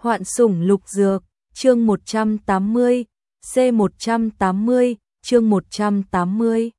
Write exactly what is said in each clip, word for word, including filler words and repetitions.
Hoạn sủng lục dược, chương một trăm tám mươi, C một trăm tám mươi, chương một trăm tám mươi.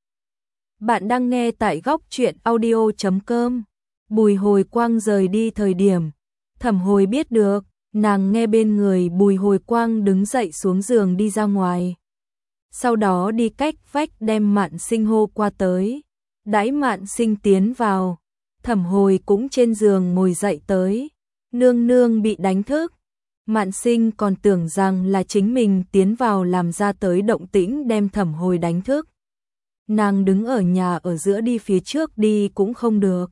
Bạn đang nghe tại góc truyện audio chấm com. Bùi Hồi Quang rời đi thời điểm, Thẩm Hồi biết được, nàng nghe bên người Bùi Hồi Quang đứng dậy xuống giường đi ra ngoài. Sau đó đi cách vách đem Mạn Sinh hô qua tới. Đãi Mạn Sinh tiến vào, Thẩm Hồi cũng trên giường ngồi dậy tới. Nương nương bị đánh thức. Mạn Sinh còn tưởng rằng là chính mình tiến vào làm ra tới động tĩnh đem Thẩm Hồi đánh thức. Nàng đứng ở nhà ở giữa đi phía trước đi cũng không được.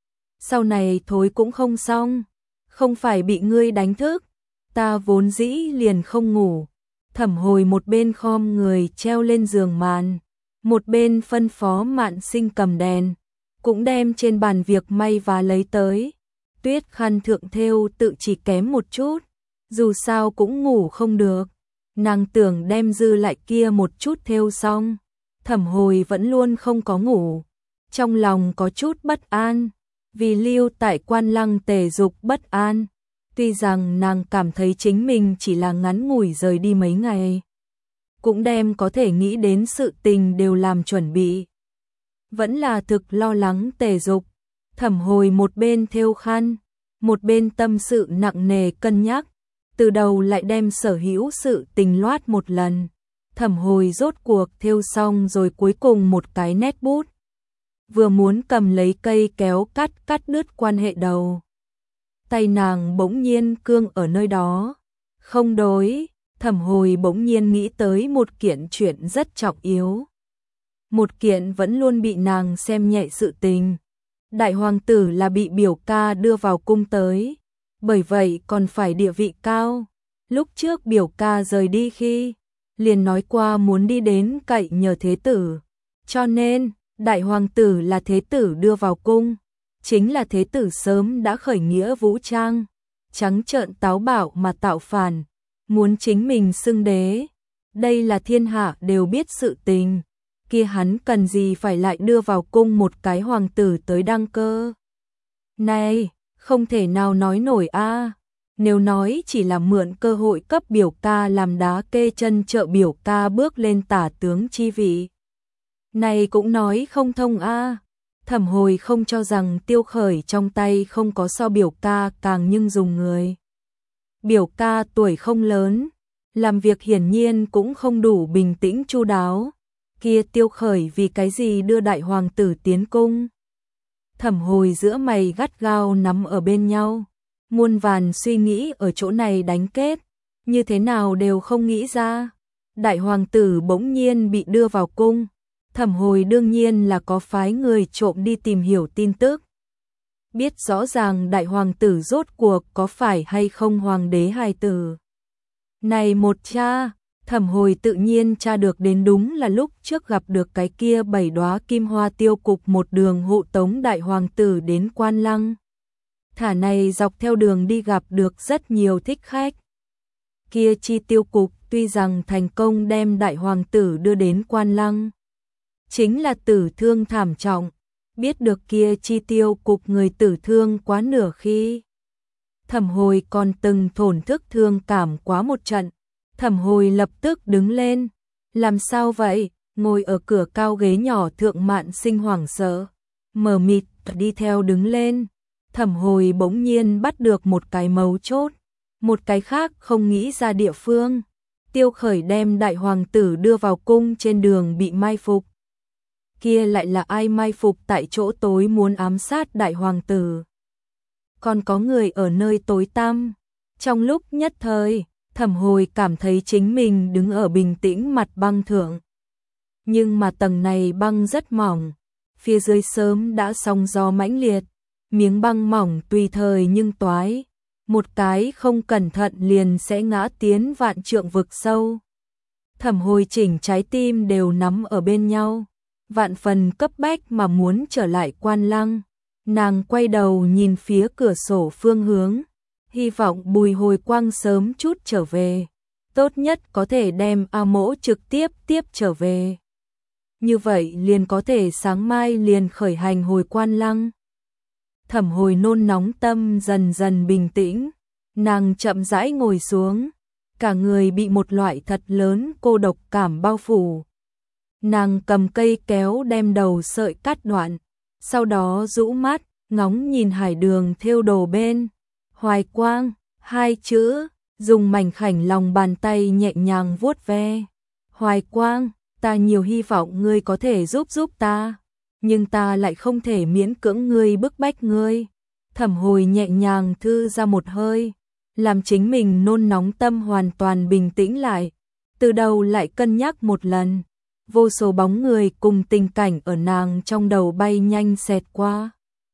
Sau này thối cũng không xong. Không phải bị ngươi đánh thức. Ta vốn dĩ liền không ngủ. Thẩm Hồi một bên khom người treo lên giường màn. Một bên phân phó Mạn Sinh cầm đèn. Cũng đem trên bàn việc may và lấy tới. Tuyết khăn thượng thêu tự chỉ kém một chút. Dù sao cũng ngủ không được. Nàng tưởng đem dư lại kia một chút thêu xong. Thẩm Hồi vẫn luôn không có ngủ. Trong lòng có chút bất an. Vì lưu tại Quan Lăng tề dục bất an. Tuy rằng nàng cảm thấy chính mình chỉ là ngắn ngủi rời đi mấy ngày. Cũng đem có thể nghĩ đến sự tình đều làm chuẩn bị. Vẫn là thực lo lắng tề dục. Thẩm Hồi một bên thêu khăn. Một bên tâm sự nặng nề cân nhắc. Từ đầu lại đem sở hữu sự tình loát một lần. Thẩm Hồi rốt cuộc thêu xong rồi cuối cùng một cái nét bút. Vừa muốn cầm lấy cây kéo cắt cắt đứt quan hệ đầu. Tay nàng bỗng nhiên cương ở nơi đó. Không đối, Thẩm Hồi bỗng nhiên nghĩ tới một kiện chuyện rất trọng yếu. Một kiện vẫn luôn bị nàng xem nhẹ sự tình. Đại hoàng tử là bị biểu ca đưa vào cung tới. Bởi vậy còn phải địa vị cao. Lúc trước biểu ca rời đi khi, liền nói qua muốn đi đến cậy nhờ thế tử. Cho nên, đại hoàng tử là thế tử đưa vào cung. Chính là thế tử sớm đã khởi nghĩa vũ trang. Trắng trợn táo bạo mà tạo phản. Muốn chính mình xưng đế. Đây là thiên hạ đều biết sự tình. Kia hắn cần gì phải lại đưa vào cung một cái hoàng tử tới đăng cơ. Này! Không thể nào nói nổi a. À. Nếu nói chỉ là mượn cơ hội cấp biểu ca làm đá kê chân trợ biểu ca bước lên tả tướng chi vị. Này cũng nói không thông a. À. Thẩm Hồi không cho rằng Tiêu Khởi trong tay không có so biểu ca càng nhưng dùng người. Biểu ca tuổi không lớn, làm việc hiển nhiên cũng không đủ bình tĩnh chu đáo. Kia Tiêu Khởi vì cái gì đưa đại hoàng tử tiến cung? Thẩm Hồi giữa mày gắt gao nắm ở bên nhau. Muôn vàn suy nghĩ ở chỗ này đánh kết. Như thế nào đều không nghĩ ra. Đại hoàng tử bỗng nhiên bị đưa vào cung. Thẩm Hồi đương nhiên là có phái người trộm đi tìm hiểu tin tức. Biết rõ ràng đại hoàng tử rốt cuộc có phải hay không hoàng đế hài tử. Này một cha, Thẩm Hồi tự nhiên tra được đến đúng là lúc trước gặp được cái kia bảy đóa kim hoa tiêu cục một đường hộ tống đại hoàng tử đến Quan Lăng. Thả này dọc theo đường đi gặp được rất nhiều thích khách. Kia chi tiêu cục tuy rằng thành công đem đại hoàng tử đưa đến Quan Lăng. Chính là tử thương thảm trọng. Biết được kia chi tiêu cục người tử thương quá nửa khi. Thẩm Hồi còn từng thổn thức thương cảm quá một trận. Thẩm Hồi lập tức đứng lên. Làm sao vậy? Ngồi ở cửa cao ghế nhỏ thượng Mạn Sinh hoảng sợ. Mờ mịt đi theo đứng lên. Thẩm Hồi bỗng nhiên bắt được một cái mấu chốt. Một cái khác không nghĩ ra địa phương. Tiêu Khởi đem đại hoàng tử đưa vào cung trên đường bị mai phục. Kia lại là ai mai phục tại chỗ tối muốn ám sát đại hoàng tử? Còn có người ở nơi tối tăm. Trong lúc nhất thời, Thẩm Hồi cảm thấy chính mình đứng ở bình tĩnh mặt băng thượng. Nhưng mà tầng này băng rất mỏng, phía dưới sớm đã sóng gió mãnh liệt, miếng băng mỏng tùy thời nhưng toái, một cái không cẩn thận liền sẽ ngã tiến vạn trượng vực sâu. Thẩm Hồi chỉnh trái tim đều nắm ở bên nhau, vạn phần cấp bách mà muốn trở lại Quan Lăng. Nàng quay đầu nhìn phía cửa sổ phương hướng. Hy vọng Bùi Hồi Quang sớm chút trở về. Tốt nhất có thể đem A Mỗ trực tiếp tiếp trở về. Như vậy liền có thể sáng mai liền khởi hành hồi Quan Lăng. Thẩm Hồi nôn nóng tâm dần dần bình tĩnh. Nàng chậm rãi ngồi xuống, cả người bị một loại thật lớn cô độc cảm bao phủ. Nàng cầm cây kéo đem đầu sợi cắt đoạn, sau đó rũ mắt, ngóng nhìn hải đường thêu đồ bên. Hoài Quang, hai chữ, dùng mảnh khảnh lòng bàn tay nhẹ nhàng vuốt ve. Hoài Quang, ta nhiều hy vọng ngươi có thể giúp giúp ta, nhưng ta lại không thể miễn cưỡng ngươi bức bách ngươi. Thẩm Hồi nhẹ nhàng thư ra một hơi, làm chính mình nôn nóng tâm hoàn toàn bình tĩnh lại, từ đầu lại cân nhắc một lần. Vô số bóng người cùng tình cảnh ở nàng trong đầu bay nhanh xẹt qua.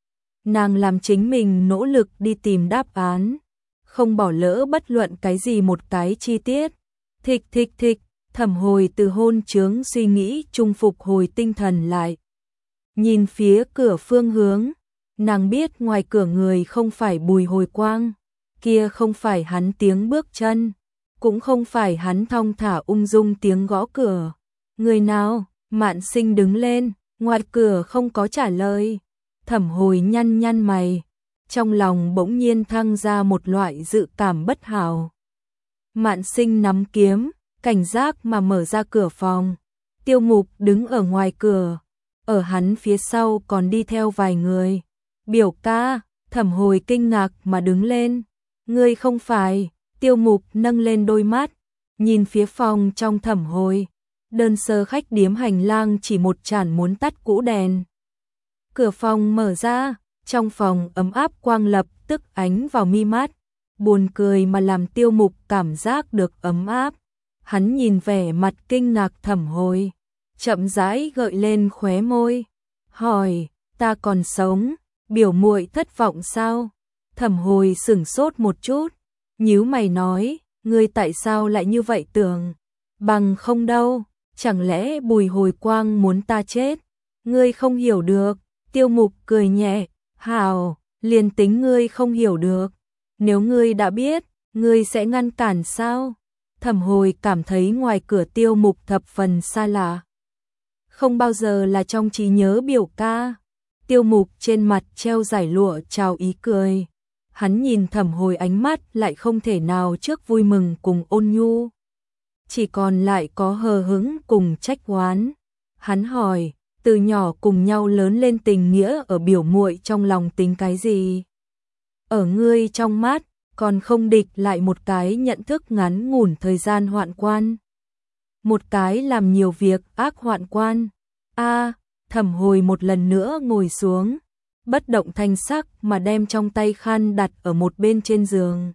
Nàng làm chính mình nỗ lực đi tìm đáp án, không bỏ lỡ bất luận cái gì một cái chi tiết. Thịch thịch thịch, Thẩm Hồi từ hôn chướng suy nghĩ trung phục hồi tinh thần lại. Nhìn phía cửa phương hướng, nàng biết ngoài cửa người không phải Bùi Hồi Quang, kia không phải hắn tiếng bước chân, cũng không phải hắn thong thả ung dung tiếng gõ cửa. Người nào? Mạn Sinh đứng lên, ngoài cửa không có trả lời. Thẩm Hồi nhăn nhăn mày, trong lòng bỗng nhiên thăng ra một loại dự cảm bất hảo. Mạn Sinh nắm kiếm, cảnh giác mà mở ra cửa phòng. Tiêu Mục đứng ở ngoài cửa, ở hắn phía sau còn đi theo vài người. Biểu ca, Thẩm Hồi kinh ngạc mà đứng lên. Ngươi không phải? Tiêu Mục nâng lên đôi mắt, nhìn phía phòng trong Thẩm Hồi. Đơn sơ khách điếm hành lang chỉ một chản muốn tắt cũ đèn. Cửa phòng mở ra, trong phòng ấm áp quang lập tức ánh vào mi mắt, buồn cười mà làm Tiêu Mục cảm giác được ấm áp. Hắn nhìn vẻ mặt kinh ngạc Thẩm Hồi, chậm rãi gợi lên khóe môi, hỏi, ta còn sống, biểu muội thất vọng sao? Thẩm Hồi sửng sốt một chút, nhíu mày nói, ngươi tại sao lại như vậy tưởng? Bằng không đâu, chẳng lẽ Bùi Hồi Quang muốn ta chết? Ngươi không hiểu được. Tiêu Mục cười nhẹ, hảo, liền tính ngươi không hiểu được, nếu ngươi đã biết, ngươi sẽ ngăn cản sao? Thẩm Hồi cảm thấy ngoài cửa Tiêu Mục thập phần xa lạ. Không bao giờ là trong trí nhớ biểu ca. Tiêu Mục trên mặt treo giải lụa chào ý cười. Hắn nhìn Thẩm Hồi ánh mắt lại không thể nào trước vui mừng cùng ôn nhu, chỉ còn lại có hờ hững cùng trách oán. Hắn hỏi, từ nhỏ cùng nhau lớn lên tình nghĩa ở biểu muội trong lòng tính cái gì? Ở ngươi trong mắt, còn không địch lại một cái nhận thức ngắn ngủn thời gian hoạn quan. Một cái làm nhiều việc ác hoạn quan. A, Thẩm Hồi một lần nữa ngồi xuống, bất động thanh sắc mà đem trong tay khăn đặt ở một bên trên giường.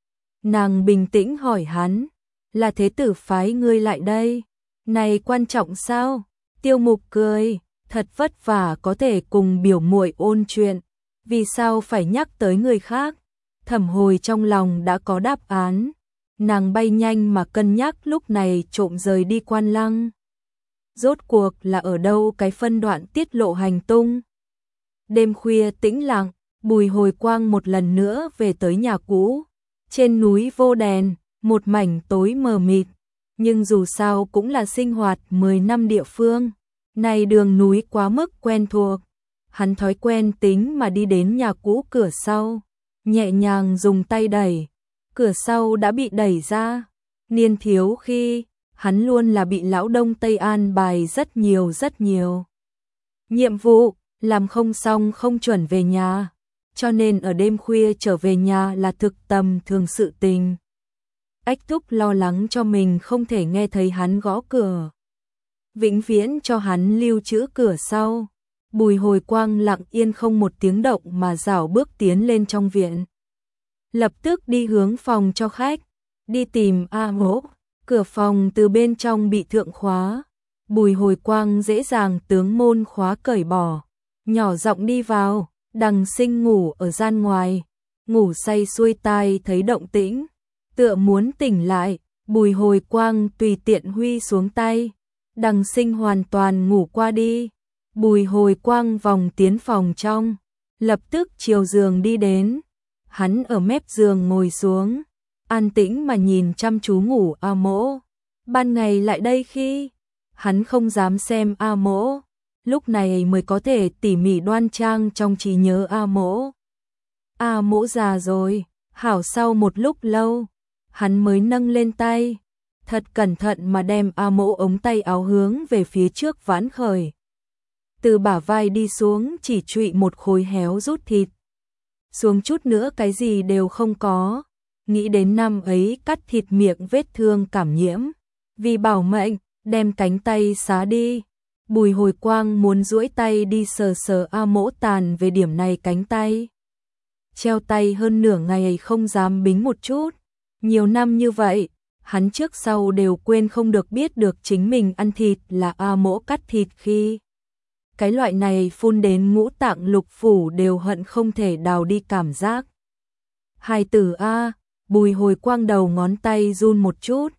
Nàng bình tĩnh hỏi hắn, là thế tử phái ngươi lại đây, này quan trọng sao? Tiêu Mục cười, thật vất vả có thể cùng biểu muội ôn chuyện, vì sao phải nhắc tới người khác? Thẩm Hồi trong lòng đã có đáp án, nàng bay nhanh mà cân nhắc lúc này trộm rời đi Quan Lăng. Rốt cuộc là ở đâu cái phân đoạn tiết lộ hành tung? Đêm khuya tĩnh lặng, Bùi Hồi Quang một lần nữa về tới nhà cũ. Trên núi vô đèn, một mảnh tối mờ mịt, nhưng dù sao cũng là sinh hoạt mười năm địa phương. Này đường núi quá mức quen thuộc, hắn thói quen tính mà đi đến nhà cũ cửa sau, nhẹ nhàng dùng tay đẩy, cửa sau đã bị đẩy ra. Niên thiếu khi, hắn luôn là bị lão Đông Tây an bài rất nhiều rất nhiều nhiệm vụ, làm không xong không chuẩn về nhà, cho nên ở đêm khuya trở về nhà là thực tầm thường sự tình. Ách Thúc lo lắng cho mình không thể nghe thấy hắn gõ cửa, vĩnh viễn cho hắn lưu trữ cửa sau. Bùi Hồi Quang lặng yên không một tiếng động mà rảo bước tiến lên trong viện, lập tức đi hướng phòng cho khách, đi tìm A Mỗ. Cửa phòng từ bên trong bị thượng khóa, Bùi Hồi Quang dễ dàng tướng môn khóa cởi bỏ, nhỏ giọng đi vào. Đằng Sinh ngủ ở gian ngoài, ngủ say xuôi tai thấy động tĩnh, tựa muốn tỉnh lại. Bùi Hồi Quang tùy tiện huy xuống tay, Đằng Sinh hoàn toàn ngủ qua đi. Bùi Hồi Quang vòng tiến phòng trong, lập tức chiều giường đi đến. Hắn ở mép giường ngồi xuống, an tĩnh mà nhìn chăm chú ngủ A Mỗ. Ban ngày lại đây khi, hắn không dám xem A Mỗ, lúc này mới có thể tỉ mỉ đoan trang trong trí nhớ A Mỗ. A Mỗ già rồi, Hảo sau một lúc lâu, hắn mới nâng lên tay, thật cẩn thận mà đem A Mỗ ống tay áo hướng về phía trước vãn khởi. Từ bả vai đi xuống chỉ trụy một khối héo rút thịt. Xuống chút nữa cái gì đều không có. Nghĩ đến năm ấy cắt thịt miệng vết thương cảm nhiễm. Vì bảo mệnh, đem cánh tay xá đi. Bùi Hồi Quang muốn duỗi tay đi sờ sờ A Mỗ tàn về điểm này cánh tay. Treo tay hơn nửa ngày không dám bính một chút. Nhiều năm như vậy, hắn trước sau đều quên không được biết được chính mình ăn thịt là A Mỗ cắt thịt khi. Cái loại này phun đến ngũ tạng lục phủ đều hận không thể đào đi cảm giác. Hài tử A, Bùi Hồi Quang đầu ngón tay run một chút.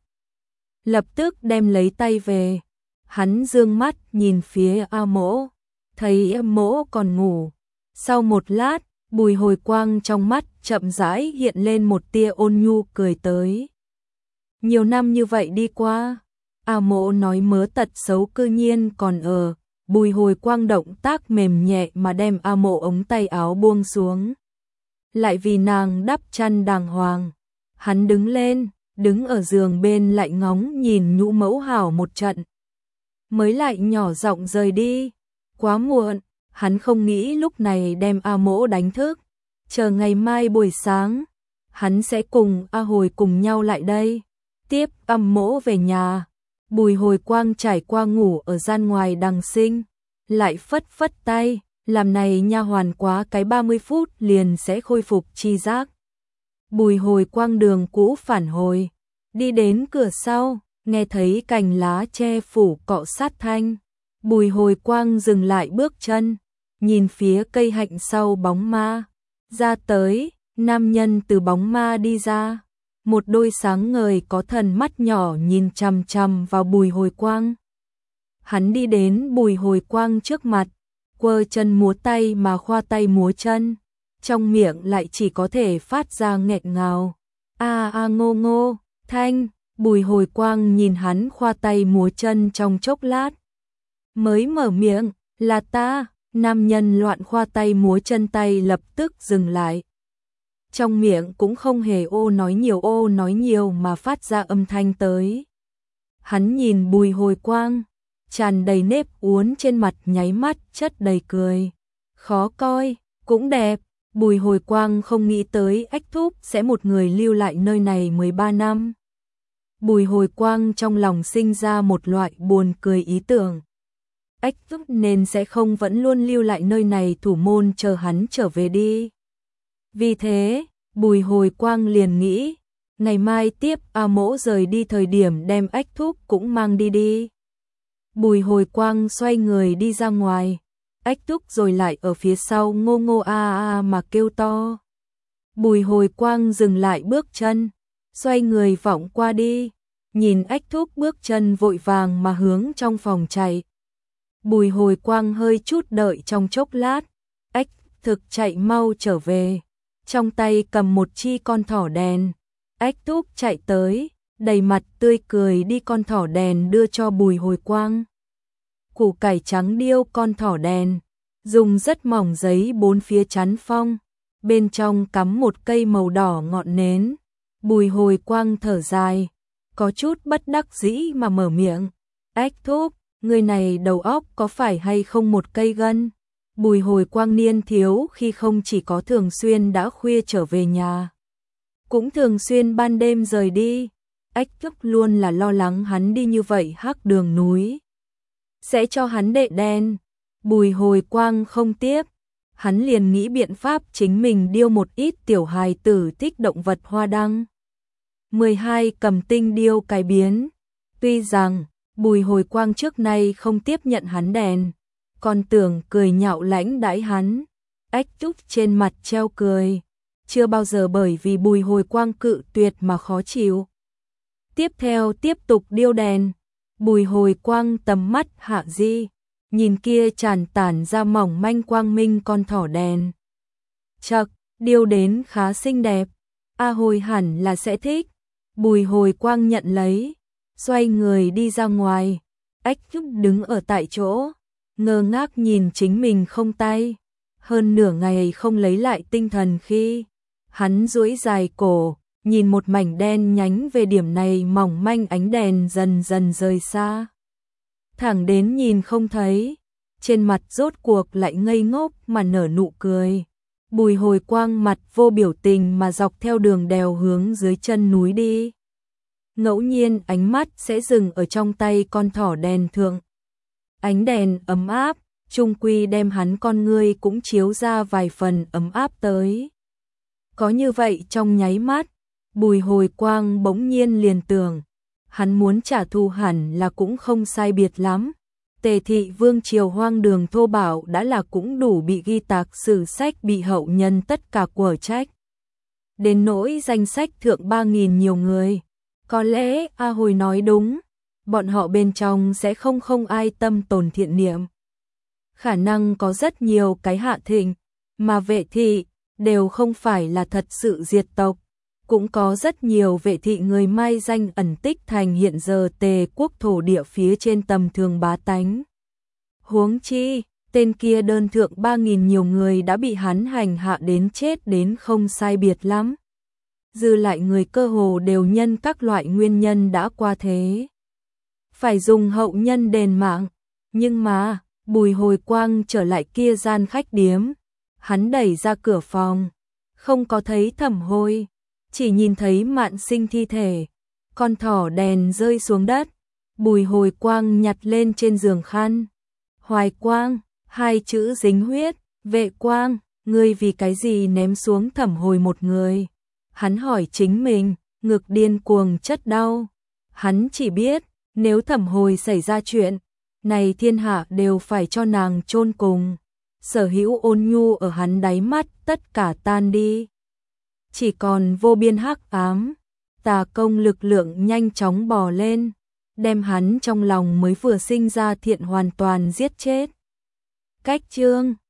Lập tức đem lấy tay về. Hắn dương mắt nhìn phía A Mỗ, thấy A Mỗ còn ngủ. Sau một lát, Bùi Hồi Quang trong mắt chậm rãi hiện lên một tia ôn nhu cười tới. Nhiều năm như vậy đi qua, A Mỗ nói mớ tật xấu cư nhiên còn ở. Bùi Hồi Quang động tác mềm nhẹ mà đem A Mỗ ống tay áo buông xuống. Lại vì nàng đắp chăn đàng hoàng. Hắn đứng lên, đứng ở giường bên lại ngóng nhìn nhũ mẫu hảo một trận. Mới lại nhỏ giọng rời đi. Quá muộn, hắn không nghĩ lúc này đem A Mỗ đánh thức. Chờ ngày mai buổi sáng, hắn sẽ cùng A Hồi cùng nhau lại đây. Tiếp A Mỗ về nhà. Bùi Hồi Quang trải qua ngủ ở gian ngoài đằng sinh, lại phất phất tay, làm này nha hoàn quá cái ba mươi phút liền sẽ khôi phục chi giác. Bùi Hồi Quang đường cũ phản hồi, đi đến cửa sau, nghe thấy cành lá che phủ cọ sát thanh. Bùi Hồi Quang dừng lại bước chân, nhìn phía cây hạnh sau bóng ma. Ra tới, nam nhân từ bóng ma đi ra. Một đôi sáng ngời có thần mắt nhỏ nhìn chằm chằm vào Bùi Hồi Quang. Hắn đi đến Bùi Hồi Quang trước mặt, quơ chân múa tay mà khoa tay múa chân, trong miệng lại chỉ có thể phát ra nghẹn ngào. A a ngô ngô, thanh. Bùi Hồi Quang nhìn hắn khoa tay múa chân trong chốc lát. Mới mở miệng, là ta. Nam nhân loạn khoa tay múa chân tay lập tức dừng lại. Trong miệng cũng không hề ô nói nhiều ô nói nhiều mà phát ra âm thanh tới. Hắn nhìn Bùi Hồi Quang, tràn đầy nếp uốn trên mặt nháy mắt chất đầy cười. Khó coi, cũng đẹp. Bùi Hồi Quang không nghĩ tới Ách Thúc sẽ một người lưu lại nơi này mười ba năm. Bùi Hồi Quang trong lòng sinh ra một loại buồn cười ý tưởng. Ách Thúc nên sẽ không vẫn luôn lưu lại nơi này thủ môn chờ hắn trở về đi. Vì thế, Bùi Hồi Quang liền nghĩ, ngày mai tiếp A Mỗ rời đi thời điểm đem Ách Thúc cũng mang đi đi. Bùi Hồi Quang xoay người đi ra ngoài, Ách Thúc rồi lại ở phía sau ngô ngô a a mà kêu to. Bùi Hồi Quang dừng lại bước chân, xoay người vọng qua đi, nhìn Ách Thúc bước chân vội vàng mà hướng trong phòng chạy. Bùi Hồi Quang hơi chút đợi trong chốc lát, Ách Thực chạy mau trở về, trong tay cầm một chi con thỏ đèn. Ách Thúc chạy tới, đầy mặt tươi cười đi con thỏ đèn đưa cho Bùi Hồi Quang. Củ cải trắng điêu con thỏ đèn, dùng rất mỏng giấy bốn phía chắn phong, bên trong cắm một cây màu đỏ ngọn nến. Bùi Hồi Quang thở dài, có chút bất đắc dĩ mà mở miệng. Ách Thúc, người này đầu óc có phải hay không một cây gân? Bùi Hồi Quang niên thiếu khi không chỉ có thường xuyên đã khuya trở về nhà, cũng thường xuyên ban đêm rời đi. Ách Thúc luôn là lo lắng hắn đi như vậy hắc đường núi sẽ cho hắn đệ đen. Bùi Hồi Quang không tiếp, hắn liền nghĩ biện pháp chính mình điêu một ít tiểu hài tử thích động vật hoa đăng. mười hai cầm tinh điêu cái biến. Tuy rằng Bùi Hồi Quang trước nay không tiếp nhận hắn đèn, còn tưởng cười nhạo lãnh đãi hắn. Ách Thúc trên mặt treo cười, chưa bao giờ bởi vì Bùi Hồi Quang cự tuyệt mà khó chịu. Tiếp theo tiếp tục điêu đèn. Bùi Hồi Quang tầm mắt hạ di, nhìn kia tràn tản ra mỏng manh quang minh con thỏ đèn. Chậc, điêu đến khá xinh đẹp. A Hồi hẳn là sẽ thích. Bùi Hồi Quang nhận lấy, xoay người đi ra ngoài. Ách Thúc đứng ở tại chỗ, ngơ ngác nhìn chính mình không tay. Hơn nửa ngày không lấy lại tinh thần khi Hắn duỗi dài cổ, nhìn một mảnh đen nhánh về điểm này mỏng manh ánh đèn dần dần rời xa. Thẳng đến nhìn không thấy, trên mặt rốt cuộc lại ngây ngốc mà nở nụ cười. Bùi Hồi Quang mặt vô biểu tình mà dọc theo đường đèo hướng dưới chân núi đi. Ngẫu nhiên ánh mắt sẽ dừng ở trong tay con thỏ đèn thượng. Ánh đèn ấm áp, chung quy đem hắn con ngươi cũng chiếu ra vài phần ấm áp tới. Có như vậy trong nháy mắt, Bùi Hồi Quang bỗng nhiên liền tưởng, hắn muốn trả thù hẳn là cũng không sai biệt lắm. Tề thị vương triều hoang đường thô bạo đã là cũng đủ bị ghi tạc sử sách bị hậu nhân tất cả của trách. Đến nỗi danh sách thượng ba nghìn nhiều người, có lẽ A Hồi nói đúng, bọn họ bên trong sẽ không không ai tâm tồn thiện niệm. Khả năng có rất nhiều cái hạ thịnh, mà vệ thị đều không phải là thật sự diệt tộc. Cũng có rất nhiều vệ thị người mai danh ẩn tích thành hiện giờ Tề quốc thổ địa phía trên tầm thường bá tánh. Huống chi, tên kia đơn thượng ba nghìn nhiều người đã bị hắn hành hạ đến chết đến không sai biệt lắm. Dư lại người cơ hồ đều nhân các loại nguyên nhân đã qua thế. Phải dùng hậu nhân đền mạng, nhưng mà, Bùi Hồi Quang trở lại kia gian khách điếm. Hắn đẩy ra cửa phòng, không có thấy Thẩm Hôi, chỉ nhìn thấy Mạn Sinh thi thể. Con thỏ đèn rơi xuống đất, Bùi Hồi Quang nhặt lên trên giường khăn. Hoài Quang, hai chữ dính huyết, Vệ Quang, ngươi vì cái gì ném xuống Thẩm Hồi một người? Hắn hỏi chính mình, ngực điên cuồng chất đau. Hắn chỉ biết, nếu Thẩm Hồi xảy ra chuyện, này thiên hạ đều phải cho nàng chôn cùng. Sở hữu ôn nhu ở hắn đáy mắt tất cả tan đi. Chỉ còn vô biên hắc ám, tà công lực lượng nhanh chóng bò lên, đem hắn trong lòng mới vừa sinh ra thiện hoàn toàn giết chết. Cách chương